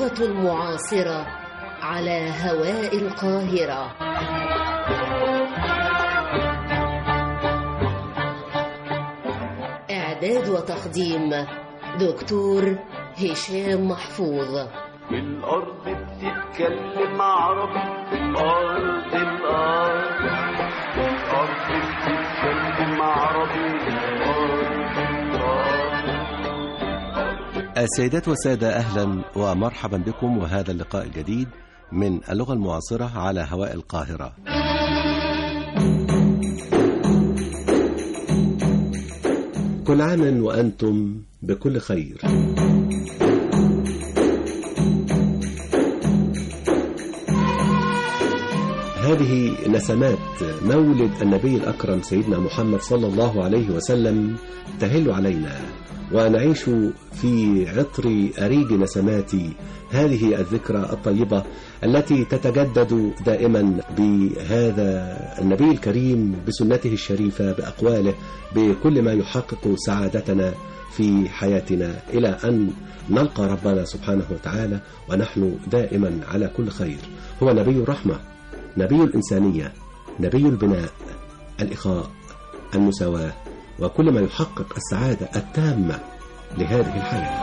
اللغة المعاصرة على هواء القاهرة. إعداد وتقديم دكتور هشام محفوظ. الأرض بتتكلم عربي، الأرض بتتكلم عربي. السيدات والسادة، أهلا ومرحبا بكم، وهذا اللقاء الجديد من اللغة المعاصرة على هواء القاهرة. كل عام وأنتم بكل خير. هذه نسمات مولد النبي الأكرم سيدنا محمد صلى الله عليه وسلم تهل علينا، ونعيش في عطر أريج نسمات هذه الذكرى الطيبة التي تتجدد دائما بهذا النبي الكريم، بسنته الشريفة، بأقواله، بكل ما يحقق سعادتنا في حياتنا إلى أن نلقى ربنا سبحانه وتعالى ونحن دائما على كل خير. هو نبي الرحمة، نبي الإنسانية، نبي البناء، الإخاء، المساواة، وكل ما يحقق السعادة التامة لهذه الحياة.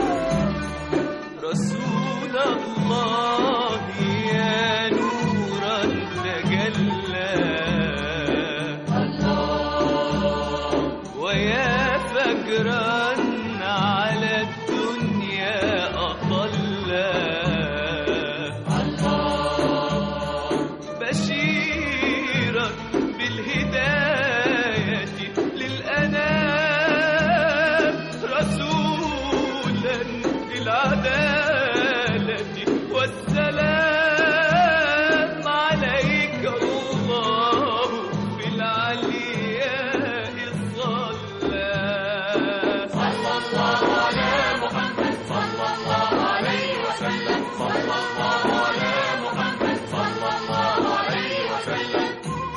رسول الله يا نورا تجلى الله، ويا فجرا على الدنيا أطلى الله، بشيرا بالهداية للأنام، رسولا للعدالة والسلام، عليك الله في العلياء صلى. صلى الله على محمد، صلى الله عليه وسلم، صلى الله على محمد، صلى الله عليه وسلم.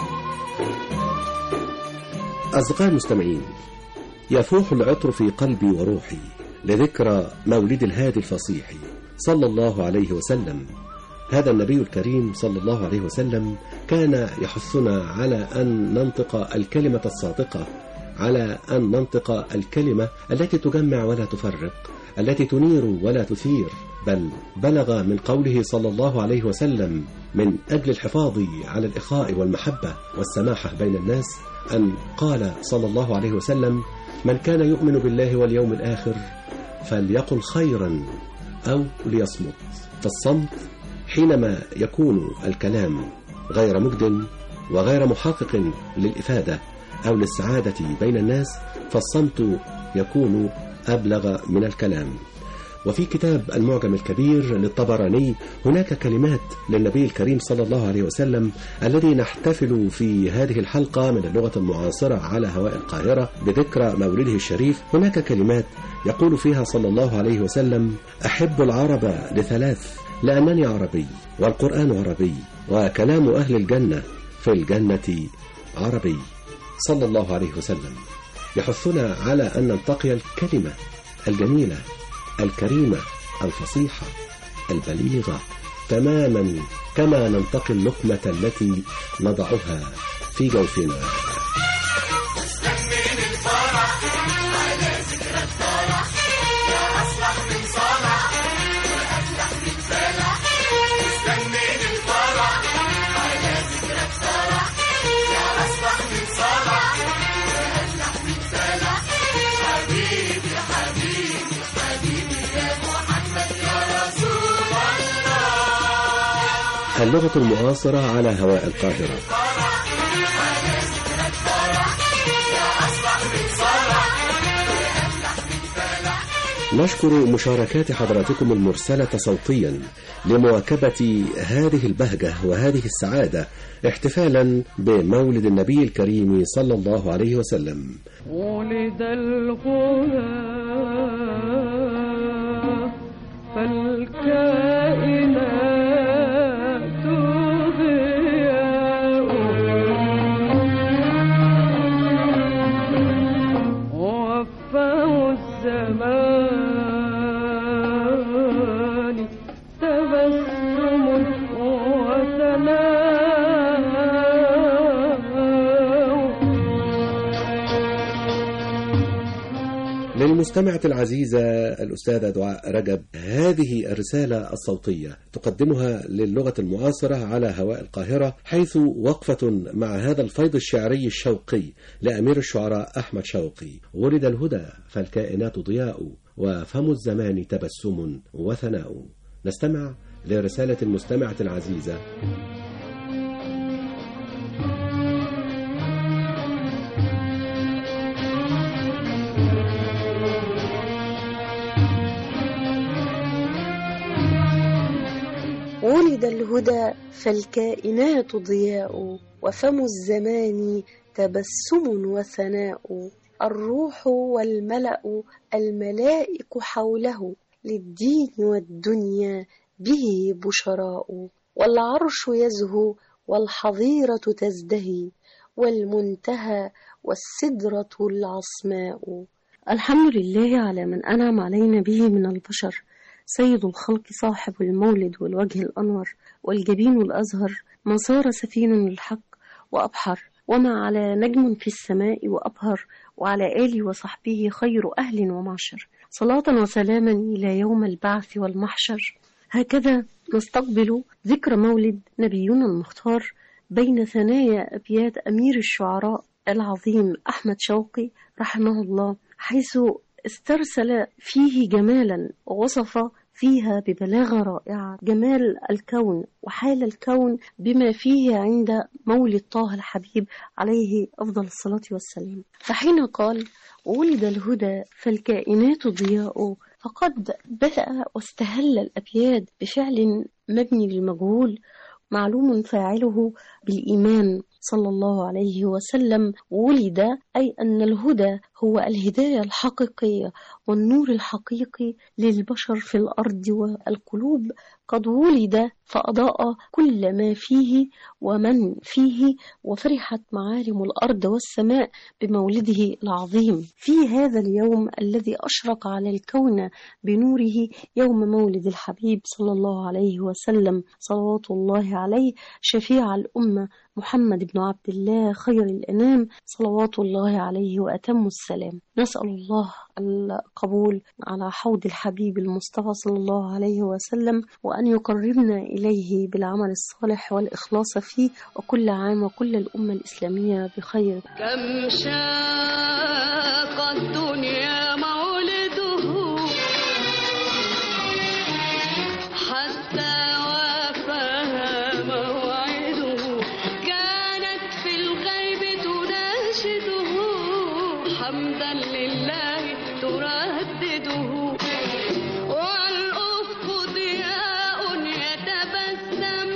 أصدقائي المستمعين، يفوح العطر في قلبي وروحي لذكرى مولد الهادي الفصيح صلى الله عليه وسلم. هذا النبي الكريم صلى الله عليه وسلم كان يحثنا على أن ننطق الكلمة الصادقة، على أن ننطق الكلمة التي تجمع ولا تفرق، التي تنير ولا تثير، بل بلغ من قوله صلى الله عليه وسلم من أجل الحفاظ على الإخاء والمحبة والسماحة بين الناس أن قال صلى الله عليه وسلم: من كان يؤمن بالله واليوم الآخر فليقل خيرا أو ليصمت. فالصمت حينما يكون الكلام غير مجد وغير محقق للإفادة أو للسعادة بين الناس، فالصمت يكون أبلغ من الكلام. وفي كتاب المعجم الكبير للطبراني هناك كلمات للنبي الكريم صلى الله عليه وسلم الذي نحتفل في هذه الحلقة من اللغة المعاصرة على هواء القاهرة بذكرى مولده الشريف. هناك كلمات يقول فيها صلى الله عليه وسلم: أحب العرب لثلاث، لأنني عربي، والقرآن عربي، وكلام أهل الجنة في الجنة عربي. صلى الله عليه وسلم يحثنا على أن نلتقي الكلمة الجميلة الكريمة الفصيحة البليغة تماما كما ننتقي اللقمة التي نضعها في جوفنا. اللغة المعاصرة على هواء القاهرة. نشكر مشاركات حضراتكم المرسلة صوتيا لمواكبة هذه البهجة وهذه السعادة احتفالا بمولد النبي الكريم صلى الله عليه وسلم. ولد الغلا فالكائنات الزمان للمستمعة العزيزة الأستاذة دعاء رجب، هذه الرسالة الصوتية تقدمها للغة المعاصرة على هواء القاهرة، حيث وقفة مع هذا الفيض الشعري الشوقي لأمير الشعراء أحمد شوقي: ولد الهدى فالكائنات ضياء، وفم الزمان تبسم وثناء. نستمع لرسالة المستمعة العزيزة. ولد الهدى فالكائنات ضياء، وفم الزمان تبسم وثناء. الروح والملأ الملائك حوله، للدين والدنيا به بشراء. والعرش يزهو والحظيرة تزدهي، والمنتهى والسدرة العصماء. الحمد لله على من أنعم علينا به من البشر، سيد الخلق صاحب المولد والوجه الأنور والجبين الأزهر، من صار سفين للحق وأبحر، وما على نجم في السماء وأبهر، وعلى آله وصحبه خير أهل ومعشر، صلاة وسلاما إلى يوم البعث والمحشر. هكذا نستقبل ذكرى مولد نبينا المختار بين ثنايا أبيات أمير الشعراء العظيم أحمد شوقي رحمه الله، حيث استرسل فيه جمالا ووصف فيها ببلاغة رائعة جمال الكون وحال الكون بما فيه عند مولد طه الحبيب عليه أفضل الصلاة والسلام. فحين قال: ولد الهدى فالكائنات ضياء، فقد بدأ واستهل الأبيات بفعل مبني للمجهول معلوم فاعله بالإيمان صلى الله عليه وسلم. ولد أي أن الهدى هو الهداية الحقيقية والنور الحقيقي للبشر في الأرض والقلوب. قد ولد فأضاء كل ما فيه ومن فيه، وفرحت معالم الأرض والسماء بمولده العظيم في هذا اليوم الذي أشرق على الكون بنوره، يوم مولد الحبيب صلى الله عليه وسلم صلوات الله عليه، شفيع الأمة محمد بن عبد الله خير الأنام صلوات الله عليه وأتم السلام. نسأل الله القبول على حوض الحبيب المصطفى صلى الله عليه وسلم، وأن يقربنا إليه بالعمل الصالح والإخلاص فيه، وكل عام وكل الأمة الإسلامية بخير. كم شاق الدنيا مولده حتى وافاها موعده، كانت في الغيب تناشده حمدا لله تردده، والأفق ضياء يتبسم،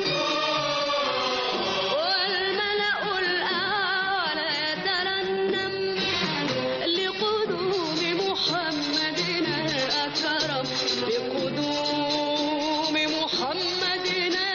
والملأ الأعلى يترنم، لقدوم محمدنا الأكرم، لقدوم محمدنا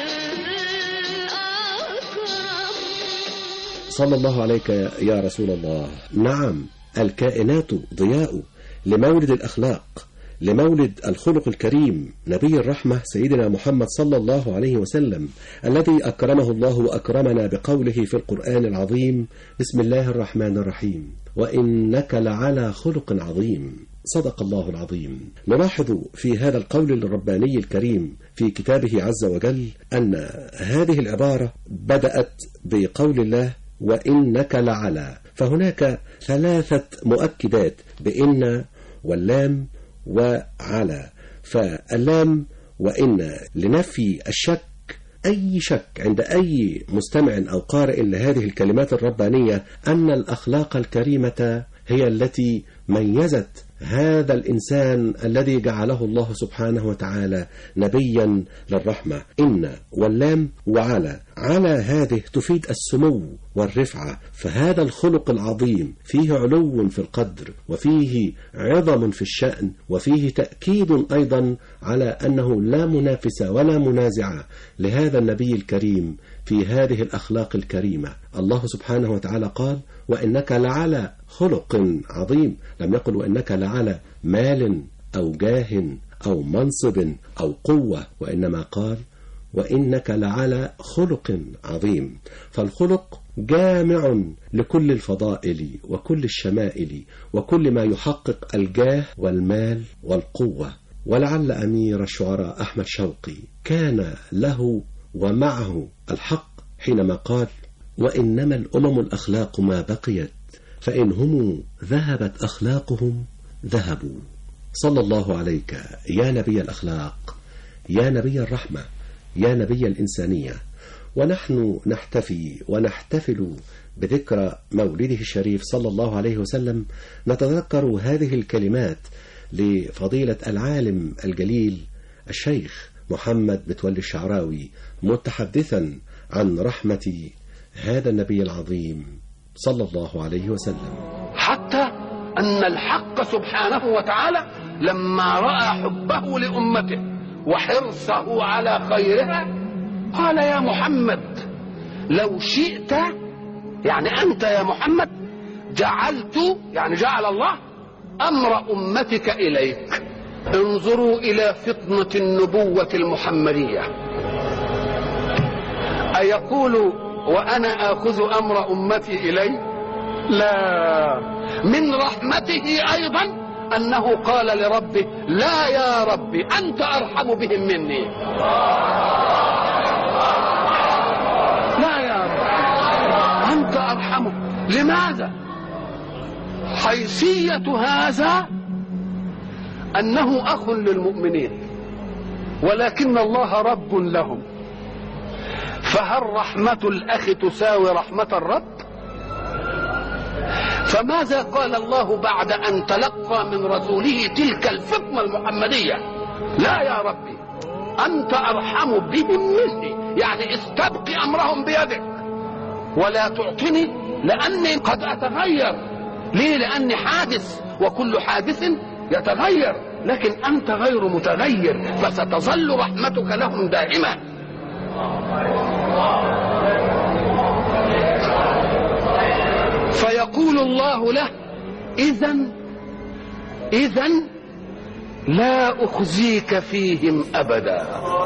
الأكرم. صلى الله عليك يا رسول الله. نعم، الكائنات ضياء، لمولد الأخلاق، لمولد الخلق الكريم، نبي الرحمة سيدنا محمد صلى الله عليه وسلم، الذي أكرمه الله وأكرمنا بقوله في القرآن العظيم: بسم الله الرحمن الرحيم، وإنك لعلى خلق عظيم. صدق الله العظيم. نلاحظ في هذا القول الرباني الكريم في كتابه عز وجل أن هذه العبارة بدأت بقول الله: وإنك لعلى، فهناك ثلاثة مؤكدات بإن واللام وعلى. فاللام وإن لنفي الشك، أي شك عند أي مستمع أو قارئ لهذه الكلمات الربانية أن الأخلاق الكريمة هي التي ميزت هذا الإنسان الذي جعله الله سبحانه وتعالى نبيا للرحمة. إن واللام وعلى، على هذه تفيد السمو والرفعة، فهذا الخلق العظيم فيه علو في القدر، وفيه عظم في الشأن، وفيه تأكيد أيضا على أنه لا منافس ولا منازع لهذا النبي الكريم في هذه الأخلاق الكريمة. الله سبحانه وتعالى قال: وإنك لعلى خلق عظيم، لم يقل وإنك لعلى مال أو جاه أو منصب أو قوة، وإنما قال وإنك لعلى خلق عظيم. فالخلق جامع لكل الفضائل وكل الشمائل وكل ما يحقق الجاه والمال والقوة. ولعل أمير الشعراء أحمد شوقي كان له ومعه الحق حينما قال: وإنما الأمم الأخلاق ما بقيت، فإن هم ذهبت أخلاقهم ذهبوا. صلى الله عليك يا نبي الأخلاق، يا نبي الرحمة، يا نبي الإنسانية. ونحن نحتفي ونحتفل بذكرى مولده الشريف صلى الله عليه وسلم، نتذكر هذه الكلمات لفضيلة العالم الجليل الشيخ محمد متولي الشعراوي، متحدثا عن رحمة هذا النبي العظيم صلى الله عليه وسلم. حتى أن الحق سبحانه وتعالى لما رأى حبه لأمته وحرصه على خيرها قال: يا محمد لو شئت، يعني أنت يا محمد، جعلت، يعني جعل الله أمر أمتك إليك. انظروا إلى فطنة النبوة المحمدية، أيقول وأنا آخذ أمر أمتي إلي؟ لا، من رحمته أيضا أنه قال لربه: لا يا ربي، أنت أرحم بهم مني. لا يا رب، أنت أرحمه. لماذا؟ حيثية هذا أنه أخ للمؤمنين، ولكن الله رب لهم. فهل رحمة الأخ تساوي رحمة الرب؟ فماذا قال الله بعد أن تلقى من رسوله تلك الفطنة المحمدية؟ لا يا ربي، أنت أرحم بهم مني، يعني استبقي أمرهم بيدك ولا تعطني، لأني قد أتغير. ليه؟ لأني حادث، وكل حادث يتغير، لكن أنت غير متغير، فستظل رحمتك لهم دائما. فيقول الله له: إذن لا أخزيك فيهم أبدا.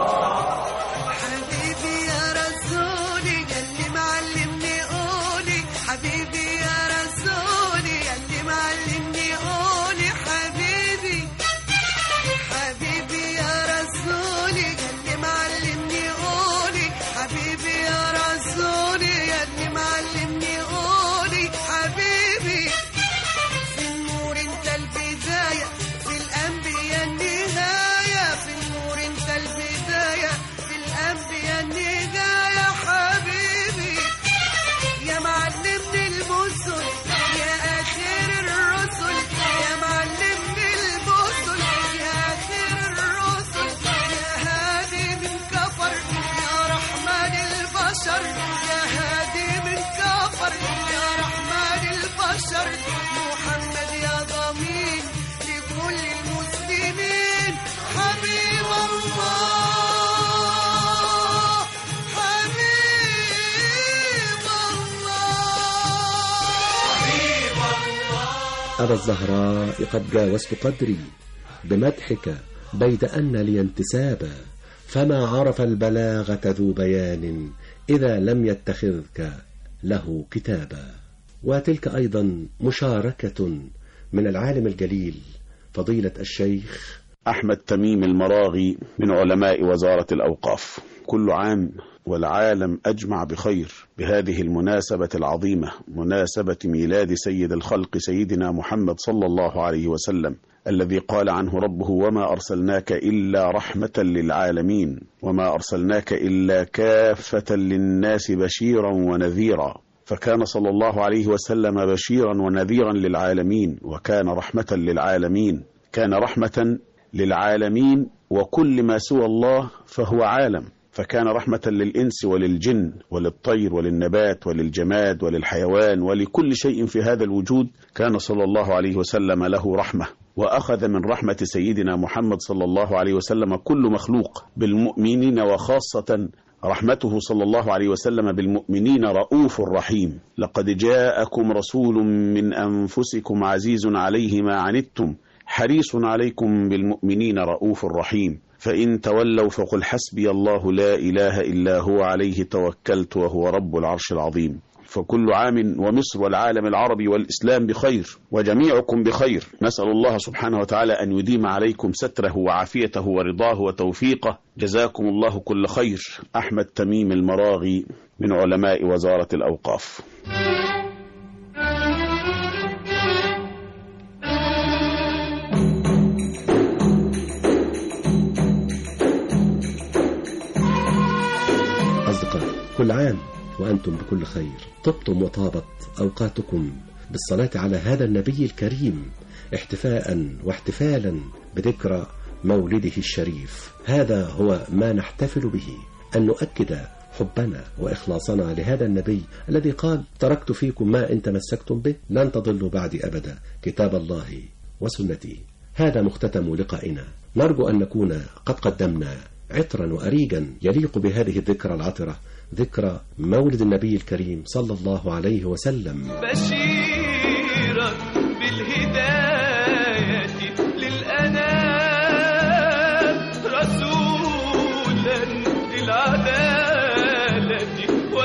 حبيبي يا رسولي يلي معلمني قولي، حبيبي يا رسولي يلي معلمني قولي، حبيبي حبيبي يا رسولي يلي معلمني قولي، حبيبي يا رسولي يلي معلمني قولي، حبيبي في النور انت البداية، في الأنبياء النهاية، في النور انت البداية، في الأنبياء النهاية، حبيبي يا معلمني البسل، يا آخر الرسل، يا معلمني البسل، يا آخر الرسل، يا هادي من كفر، يا رحمن البشر، يا هادي من كفر، يا رحمن البشر، محمد يا ضمين لكل المسلمين، حبيب الله، حبيب الله. أبا الزهراء قد جاوزت قدري بمدحك بيد أن لي انتسابا، فما عرف البلاغة ذو بيان إذا لم يتخذك له كتابا. وتلك أيضا مشاركة من العالم الجليل فضيلة الشيخ أحمد تميم المراغي من علماء وزارة الأوقاف. كل عام والعالم أجمع بخير بهذه المناسبة العظيمة، مناسبة ميلاد سيد الخلق سيدنا محمد صلى الله عليه وسلم، الذي قال عنه ربه: وما أرسلناك إلا رحمة للعالمين، وما أرسلناك إلا كافة للناس بشيرا ونذيرا. فكان صلى الله عليه وسلم بشيرا ونذيرا للعالمين، وكان رحمة للعالمين، كان رحمة للعالمين، وكل ما سوى الله فهو عالم. فكان رحمة للإنس وللجن وللطير وللنبات وللجماد وللحيوان ولكل شيء في هذا الوجود، كان صلى الله عليه وسلم له رحمة. وأخذ من رحمة سيدنا محمد صلى الله عليه وسلم كل مخلوق بالمؤمنين، وخاصة رحمته صلى الله عليه وسلم بالمؤمنين رؤوف رحيم. لقد جاءكم رسول من أنفسكم عزيز عليه ما عنتم حريص عليكم بالمؤمنين رؤوف رحيم، فإن تولوا فقل حسبي الله لا إله إلا هو عليه توكلت وهو رب العرش العظيم. فكل عام ومصر والعالم العربي والإسلام بخير وجميعكم بخير. نسأل الله سبحانه وتعالى أن يديم عليكم ستره وعافيته ورضاه وتوفيقه. جزاكم الله كل خير. أحمد تميم المراغي من علماء وزارة الأوقاف. أصدقائي، كل عام وأنتم بكل خير. طبتم وطابت أوقاتكم بالصلاة على هذا النبي الكريم احتفاء واحتفالا بذكرى مولده الشريف. هذا هو ما نحتفل به، أن نؤكد حبنا وإخلاصنا لهذا النبي الذي قال: تركت فيكم ما إن تمسكتم به لن تضلوا بعدي أبدا، كتاب الله وسنتي. هذا مختتم لقائنا. نرجو أن نكون قد قدمنا عطرا وأريجا يليق بهذه الذكرى العطرة، ذكرى مولد النبي الكريم صلى الله عليه وسلم. بشيرك بالهداية للأنام، رسولا للعدالة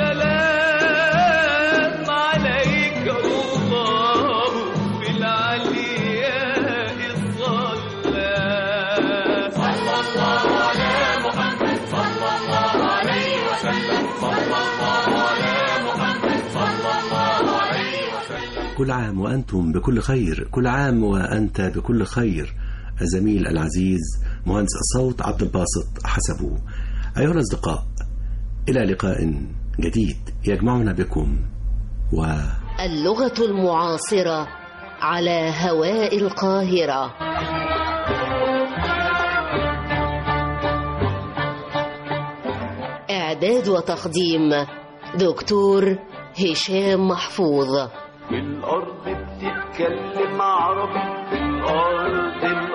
والسلام، عليك الله في العلياء صلى. صلى الله على محمد صلى الله عليه وسلم، صلى الله على محمد صلى الله عليه وسلم. كل عام وأنتم بكل خير، كل عام وأنت بكل خير. الزميل العزيز مهندس الصوت عبد الباسط حسبه. أيها الأصدقاء، إلى لقاء جديد يجمعنا بكم اللغة المعاصرة على هواء القاهرة. إعداد وتقديم دكتور هشام محفوظ. الأرض بتتكلم عربي، الأرض